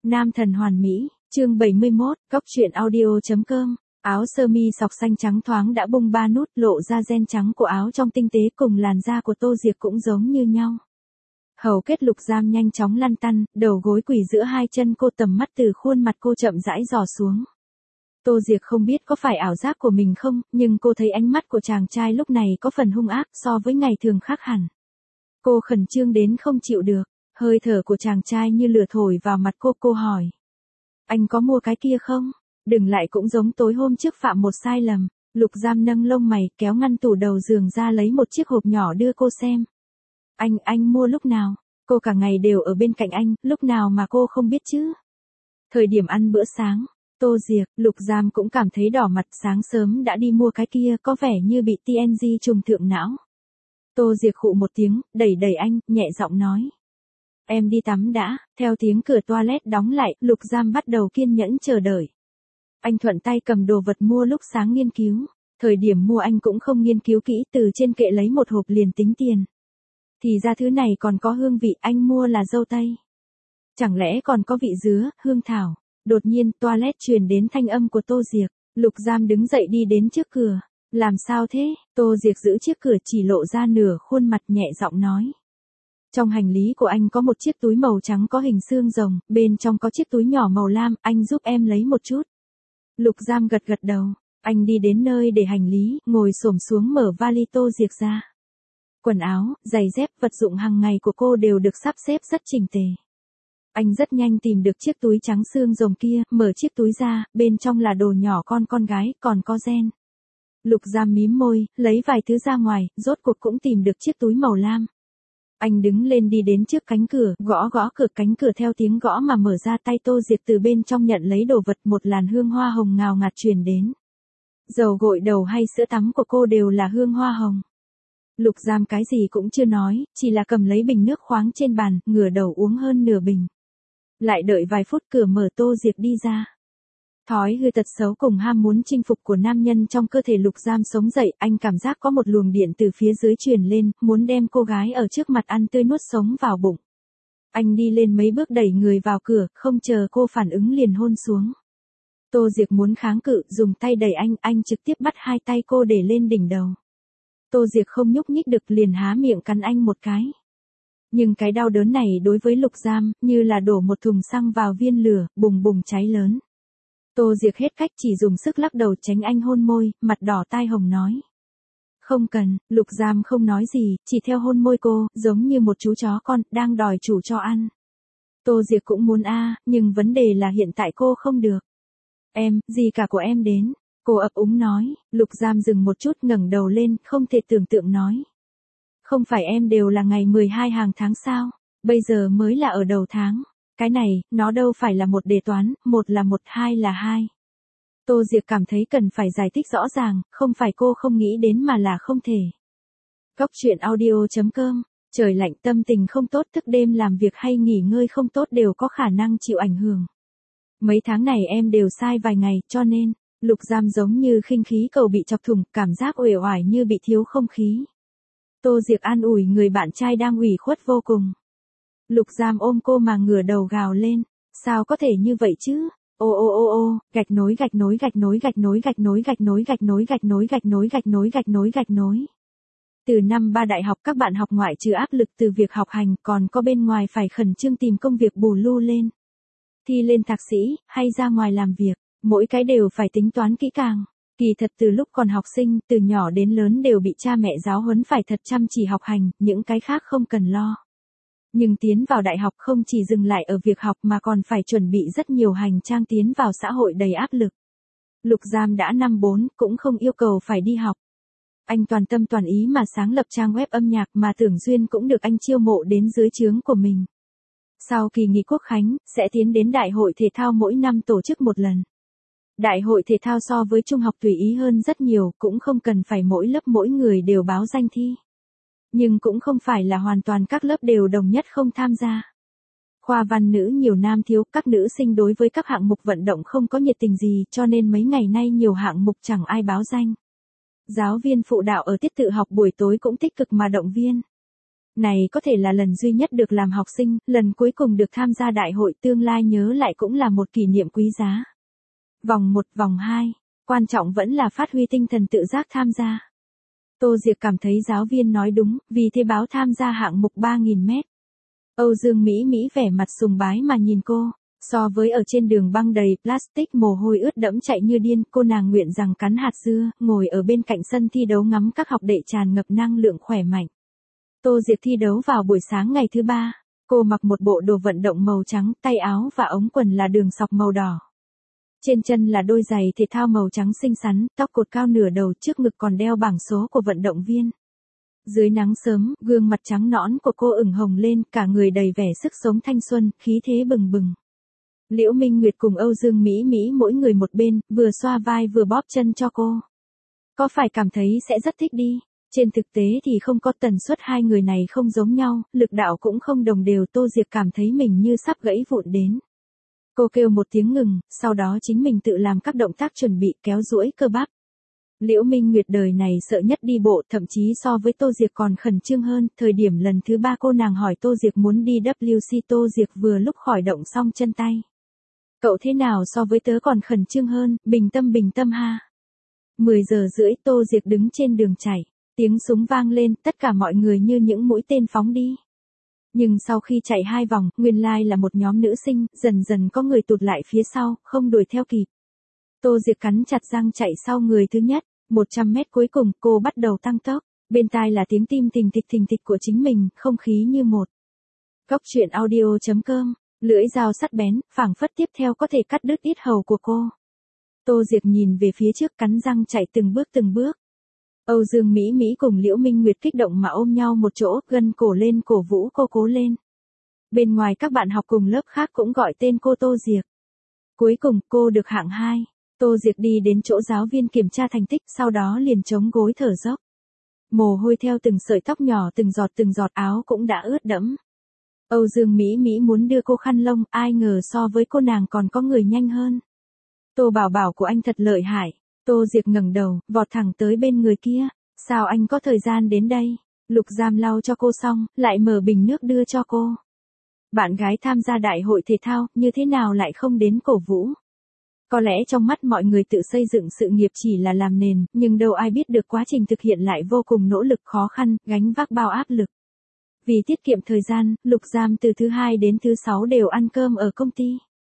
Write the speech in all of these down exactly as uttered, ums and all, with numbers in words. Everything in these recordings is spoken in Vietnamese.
Nam thần hoàn mỹ, chương bảy mươi mốt, cóc truyện audio chấm com. Áo sơ mi sọc xanh trắng thoáng đã bung ba nút, lộ ra ren trắng của áo trong tinh tế, cùng làn da của Tô Diệc cũng giống như nhau. Hầu kết lục giam nhanh chóng lăn tăn, đầu gối quỳ giữa hai chân cô, tầm mắt từ khuôn mặt cô chậm rãi dò xuống. Tô Diệc không biết có phải ảo giác của mình không, nhưng cô thấy ánh mắt của chàng trai lúc này có phần hung ác so với ngày thường khác hẳn. Cô khẩn trương đến không chịu được, hơi thở của chàng trai như lửa thổi vào mặt cô, cô hỏi. Anh có mua cái kia không? Đừng lại cũng giống tối hôm trước phạm một sai lầm. Lục Giam nâng lông mày, kéo ngăn tủ đầu giường ra lấy một chiếc hộp nhỏ đưa cô xem. Anh, anh mua lúc nào? Cô cả ngày đều ở bên cạnh anh, lúc nào mà cô không biết chứ? Thời điểm ăn bữa sáng, Tô Diệc, Lục Giam cũng cảm thấy đỏ mặt, sáng sớm đã đi mua cái kia, có vẻ như bị tê en giê trùng thượng não. Tô Diệc khụ một tiếng, đẩy đẩy anh, nhẹ giọng nói. Em đi tắm đã. Theo tiếng cửa toilet đóng lại, Lục Giam bắt đầu kiên nhẫn chờ đợi. Anh thuận tay cầm đồ vật mua lúc sáng nghiên cứu. Thời điểm mua anh cũng không nghiên cứu kỹ, từ trên kệ lấy một hộp liền tính tiền. Thì ra thứ này còn có hương vị, anh mua là dâu tây. Chẳng lẽ còn có vị dứa, hương thảo. Đột nhiên toilet truyền đến thanh âm của Tô Diệc. Lục Giam đứng dậy đi đến trước cửa. Làm sao thế? Tô Diệc giữ chiếc cửa chỉ lộ ra nửa khuôn mặt, nhẹ giọng nói. Trong hành lý của anh có một chiếc túi màu trắng có hình xương rồng, bên trong có chiếc túi nhỏ màu lam, anh giúp em lấy một chút. Lục Giam gật gật đầu, anh đi đến nơi để hành lý, ngồi xổm xuống mở vali Tô Diệc ra. Quần áo, giày dép, vật dụng hàng ngày của cô đều được sắp xếp rất chỉnh tề. Anh rất nhanh tìm được chiếc túi trắng xương rồng kia, mở chiếc túi ra, bên trong là đồ nhỏ con con gái, còn có gen. Lục Giam mím môi, lấy vài thứ ra ngoài, rốt cuộc cũng tìm được chiếc túi màu lam. Anh đứng lên đi đến trước cánh cửa, gõ gõ cửa, cánh cửa theo tiếng gõ mà mở ra, tay Tô Diệc từ bên trong nhận lấy đồ vật, một làn hương hoa hồng ngào ngạt truyền đến. Dầu gội đầu hay sữa tắm của cô đều là hương hoa hồng. Lục Giam cái gì cũng chưa nói, chỉ là cầm lấy bình nước khoáng trên bàn, ngửa đầu uống hơn nửa bình. Lại đợi vài phút, cửa mở, Tô Diệc đi ra. Thói hư tật xấu cùng ham muốn chinh phục của nam nhân trong cơ thể Lục Giam sống dậy, anh cảm giác có một luồng điện từ phía dưới truyền lên, muốn đem cô gái ở trước mặt ăn tươi nuốt sống vào bụng. Anh đi lên mấy bước đẩy người vào cửa, không chờ cô phản ứng liền hôn xuống. Tô Diệc muốn kháng cự, dùng tay đẩy anh, anh trực tiếp bắt hai tay cô để lên đỉnh đầu. Tô Diệc không nhúc nhích được, liền há miệng cắn anh một cái. Nhưng cái đau đớn này đối với Lục Giam, như là đổ một thùng xăng vào viên lửa, bùng bùng cháy lớn. Tô Diệc hết cách, chỉ dùng sức lắc đầu tránh anh hôn môi, mặt đỏ tai hồng nói. Không cần. Lục Giam không nói gì, chỉ theo hôn môi cô, giống như một chú chó con, đang đòi chủ cho ăn. Tô Diệc cũng muốn a, nhưng vấn đề là hiện tại cô không được. Em, gì cả của em đến. Cô ấp úng nói. Lục Giam dừng một chút, ngẩng đầu lên, không thể tưởng tượng nói. Không phải em đều là ngày mười hai hàng tháng sao, bây giờ mới là ở đầu tháng. Cái này, nó đâu phải là một đề toán, một là một, hai là hai. Tô Diệc cảm thấy cần phải giải thích rõ ràng, không phải cô không nghĩ đến mà là không thể. Cóc truyện audio chấm com, trời lạnh, tâm tình không tốt, thức đêm làm việc hay nghỉ ngơi không tốt đều có khả năng chịu ảnh hưởng. Mấy tháng này em đều sai vài ngày, cho nên, Lục Giam giống như khinh khí cầu bị chọc thủng, cảm giác uể oải như bị thiếu không khí. Tô Diệc an ủi người bạn trai đang ủy khuất vô cùng. Lục Giam ôm cô mà ngửa đầu gào lên, sao có thể như vậy chứ? Ô ô ô ô, gạch nối gạch nối gạch nối gạch nối gạch nối gạch nối gạch nối gạch nối gạch nối gạch nối gạch nối gạch nối. Từ năm ba đại học các bạn học ngoại trừ áp lực từ việc học hành, còn có bên ngoài phải khẩn trương tìm công việc bù lu lên. Thi lên thạc sĩ, hay ra ngoài làm việc, mỗi cái đều phải tính toán kỹ càng. Kỳ thật từ lúc còn học sinh, từ nhỏ đến lớn đều bị cha mẹ giáo huấn phải thật chăm chỉ học hành, những cái khác không cần lo. Nhưng tiến vào đại học không chỉ dừng lại ở việc học mà còn phải chuẩn bị rất nhiều hành trang tiến vào xã hội đầy áp lực. Lục Giam đã năm bốn, cũng không yêu cầu phải đi học. Anh toàn tâm toàn ý mà sáng lập trang web âm nhạc, mà Tưởng Duyên cũng được anh chiêu mộ đến dưới trướng của mình. Sau kỳ nghỉ Quốc khánh, sẽ tiến đến đại hội thể thao mỗi năm tổ chức một lần. Đại hội thể thao so với trung học tùy ý hơn rất nhiều, cũng không cần phải mỗi lớp mỗi người đều báo danh thi. Nhưng cũng không phải là hoàn toàn các lớp đều đồng nhất không tham gia. Khoa văn nữ nhiều nam thiếu, các nữ sinh đối với các hạng mục vận động không có nhiệt tình gì, cho nên mấy ngày nay nhiều hạng mục chẳng ai báo danh. Giáo viên phụ đạo ở tiết tự học buổi tối cũng tích cực mà động viên. Này có thể là lần duy nhất được làm học sinh, lần cuối cùng được tham gia đại hội, tương lai nhớ lại cũng là một kỷ niệm quý giá. Vòng một, vòng hai, quan trọng vẫn là phát huy tinh thần tự giác tham gia. Tô Diệc cảm thấy giáo viên nói đúng, vì thế báo tham gia hạng mục ba nghìn mét. Âu Dương Mỹ Mỹ vẻ mặt sùng bái mà nhìn cô. So với ở trên đường băng đầy plastic mồ hôi ướt đẫm chạy như điên, cô nàng nguyện rằng cắn hạt dưa, ngồi ở bên cạnh sân thi đấu ngắm các học đệ tràn ngập năng lượng khỏe mạnh. Tô Diệc thi đấu vào buổi sáng ngày thứ ba. Cô mặc một bộ đồ vận động màu trắng, tay áo và ống quần là đường sọc màu đỏ. Trên chân là đôi giày thể thao màu trắng xinh xắn, tóc cột cao nửa đầu, trước ngực còn đeo bảng số của vận động viên. Dưới nắng sớm, gương mặt trắng nõn của cô ửng hồng lên, cả người đầy vẻ sức sống thanh xuân, khí thế bừng bừng. Liễu Minh Nguyệt cùng Âu Dương Mỹ Mỹ mỗi người một bên, vừa xoa vai vừa bóp chân cho cô. Có phải cảm thấy sẽ rất thích đi? Trên thực tế thì không có, tần suất hai người này không giống nhau, lực đạo cũng không đồng đều. Tô Diệc cảm thấy mình như sắp gãy vụn đến. Cô kêu một tiếng ngừng, sau đó chính mình tự làm các động tác chuẩn bị kéo duỗi cơ bắp. Liễu Minh Nguyệt đời này sợ nhất đi bộ, thậm chí so với Tô Diệc còn khẩn trương hơn. Thời điểm lần thứ ba cô nàng hỏi Tô Diệc muốn đi vê kép xê, Tô Diệc vừa lúc khỏi động xong chân tay. Cậu thế nào so với tớ còn khẩn trương hơn, bình tâm bình tâm ha. mười giờ rưỡi Tô Diệc đứng trên đường chạy, tiếng súng vang lên, tất cả mọi người như những mũi tên phóng đi. Nhưng sau khi chạy hai vòng, nguyên lai là một nhóm nữ sinh, dần dần có người tụt lại phía sau, không đuổi theo kịp. Tô Diệc cắn chặt răng chạy sau người thứ nhất, một trăm mét cuối cùng cô bắt đầu tăng tốc, bên tai là tiếng tim thình thịch thình thịch của chính mình, không khí như một. Cóc truyện audio chấm com, lưỡi dao sắc bén, phảng phất tiếp theo có thể cắt đứt yết hầu của cô. Tô Diệc nhìn về phía trước cắn răng chạy từng bước từng bước. Âu Dương Mỹ Mỹ cùng Liễu Minh Nguyệt kích động mà ôm nhau một chỗ, gân cổ lên cổ vũ cô cố lên. Bên ngoài các bạn học cùng lớp khác cũng gọi tên cô Tô Diệc. Cuối cùng cô được hạng hai. Tô Diệc đi đến chỗ giáo viên kiểm tra thành tích, sau đó liền chống gối thở dốc. Mồ hôi theo từng sợi tóc nhỏ từng giọt từng giọt, áo cũng đã ướt đẫm. Âu Dương Mỹ Mỹ muốn đưa cô khăn lông, ai ngờ so với cô nàng còn có người nhanh hơn. Tô Bảo Bảo của anh thật lợi hại. Tô Diệc ngẩng đầu, vọt thẳng tới bên người kia. Sao anh có thời gian đến đây? Lục Giam lau cho cô xong, lại mở bình nước đưa cho cô. Bạn gái tham gia đại hội thể thao, như thế nào lại không đến cổ vũ? Có lẽ trong mắt mọi người tự xây dựng sự nghiệp chỉ là làm nền, nhưng đâu ai biết được quá trình thực hiện lại vô cùng nỗ lực khó khăn, gánh vác bao áp lực. Vì tiết kiệm thời gian, Lục Giam từ thứ hai đến thứ sáu đều ăn cơm ở công ty.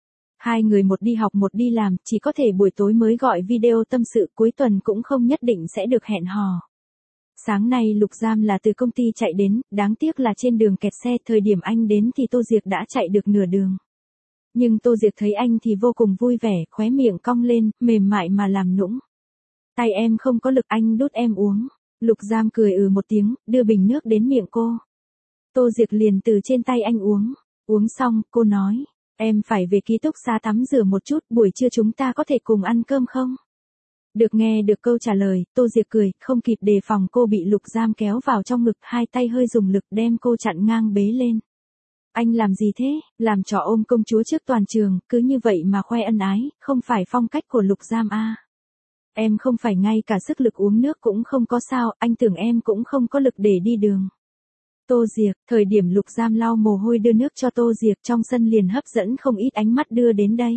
Hai người một đi học một đi làm, chỉ có thể buổi tối mới gọi video tâm sự, cuối tuần cũng không nhất định sẽ được hẹn hò. Sáng nay Lục Giam là từ công ty chạy đến, đáng tiếc là trên đường kẹt xe, thời điểm anh đến thì Tô Diệc đã chạy được nửa đường. Nhưng Tô Diệc thấy anh thì vô cùng vui vẻ, khóe miệng cong lên, mềm mại mà làm nũng. Tay em không có lực, anh đút em uống. Lục Giam cười ừ một tiếng, đưa bình nước đến miệng cô. Tô Diệc liền từ trên tay anh uống. Uống xong, cô nói, em phải về ký túc xá tắm rửa một chút, buổi trưa chúng ta có thể cùng ăn cơm không? Được nghe được câu trả lời, Tô Diệc cười, không kịp đề phòng cô bị Lục Giam kéo vào trong ngực, hai tay hơi dùng lực đem cô chặn ngang bế lên. Anh làm gì thế, làm trò ôm công chúa trước toàn trường, cứ như vậy mà khoe ân ái, không phải phong cách của Lục Giam à. Em không phải ngay cả sức lực uống nước cũng không có sao, anh tưởng em cũng không có lực để đi đường. Tô Diệc, thời điểm Lục Giam lau mồ hôi đưa nước cho Tô Diệc trong sân liền hấp dẫn không ít ánh mắt đưa đến đây.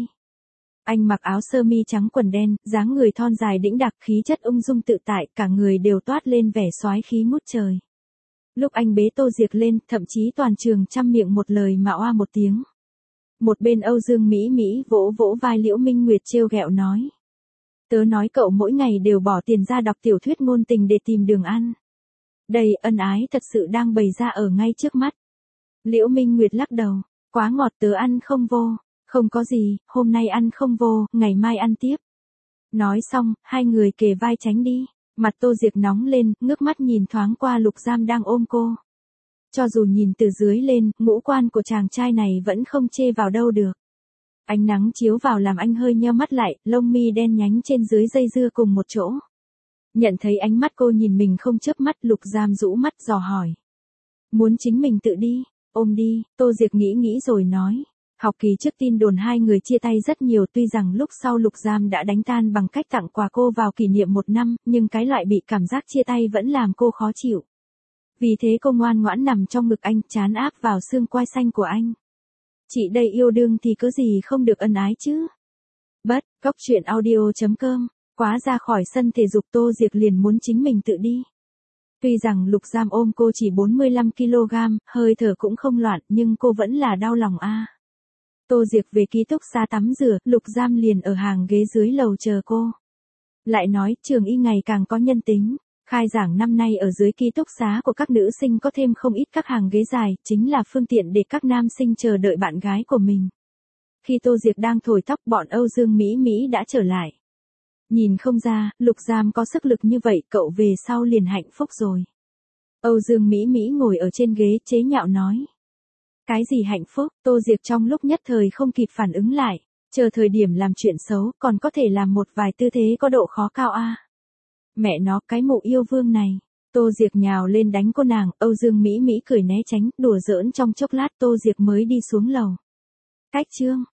Anh mặc áo sơ mi trắng quần đen, dáng người thon dài đĩnh đạc, khí chất ung dung tự tại, cả người đều toát lên vẻ soái khí ngút trời. Lúc anh bế Tô Diệc lên, thậm chí toàn trường trăm miệng một lời mà oa một tiếng. Một bên Âu Dương Mỹ Mỹ vỗ vỗ vai Liễu Minh Nguyệt trêu ghẹo nói. Tớ nói cậu mỗi ngày đều bỏ tiền ra đọc tiểu thuyết ngôn tình để tìm đường ăn. Đây, ân ái thật sự đang bày ra ở ngay trước mắt. Liễu Minh Nguyệt lắc đầu, quá ngọt tớ ăn không vô, không có gì, hôm nay ăn không vô, ngày mai ăn tiếp. Nói xong, hai người kề vai tránh đi, mặt Tô Diệc nóng lên, ngước mắt nhìn thoáng qua Lục Giam đang ôm cô. Cho dù nhìn từ dưới lên, ngũ quan của chàng trai này vẫn không chê vào đâu được. Ánh nắng chiếu vào làm anh hơi nheo mắt lại, lông mi đen nhánh trên dưới dây dưa cùng một chỗ. Nhận thấy ánh mắt cô nhìn mình không chớp mắt, Lục Giam rũ mắt dò hỏi. Muốn chính mình tự đi, ôm đi, Tô Diệc nghĩ nghĩ rồi nói. Học kỳ trước tin đồn hai người chia tay rất nhiều, tuy rằng lúc sau Lục Giam đã đánh tan bằng cách tặng quà cô vào kỷ niệm một năm, nhưng cái loại bị cảm giác chia tay vẫn làm cô khó chịu. Vì thế cô ngoan ngoãn nằm trong ngực anh, trán áp vào xương quai xanh của anh. Chị đây yêu đương thì có gì không được ân ái chứ. Bất, góc truyện audio chấm com, quá ra khỏi sân thể dục Tô Diệc liền muốn chính mình tự đi. Tuy rằng Lục Giam ôm cô chỉ bốn mươi lăm ki lô gam, hơi thở cũng không loạn, nhưng cô vẫn là đau lòng a. À. Tô Diệc về ký túc xá tắm rửa, Lục Giam liền ở hàng ghế dưới lầu chờ cô. Lại nói, trường y ngày càng có nhân tính. Khai giảng năm nay ở dưới ký túc xá của các nữ sinh có thêm không ít các hàng ghế dài, chính là phương tiện để các nam sinh chờ đợi bạn gái của mình. Khi Tô Diệc đang thổi tóc, bọn Âu Dương Mỹ Mỹ đã trở lại. Nhìn không ra, Lục Giam có sức lực như vậy, cậu về sau liền hạnh phúc rồi. Âu Dương Mỹ Mỹ ngồi ở trên ghế chế nhạo nói. Cái gì hạnh phúc, Tô Diệc trong lúc nhất thời không kịp phản ứng lại, chờ thời điểm làm chuyện xấu, còn có thể làm một vài tư thế có độ khó cao a. À. Mẹ nó, cái mụ yêu vương này. Tô Diệc nhào lên đánh cô nàng, Âu Dương Mỹ Mỹ cười né tránh, đùa giỡn trong chốc lát Tô Diệc mới đi xuống lầu. Cách chương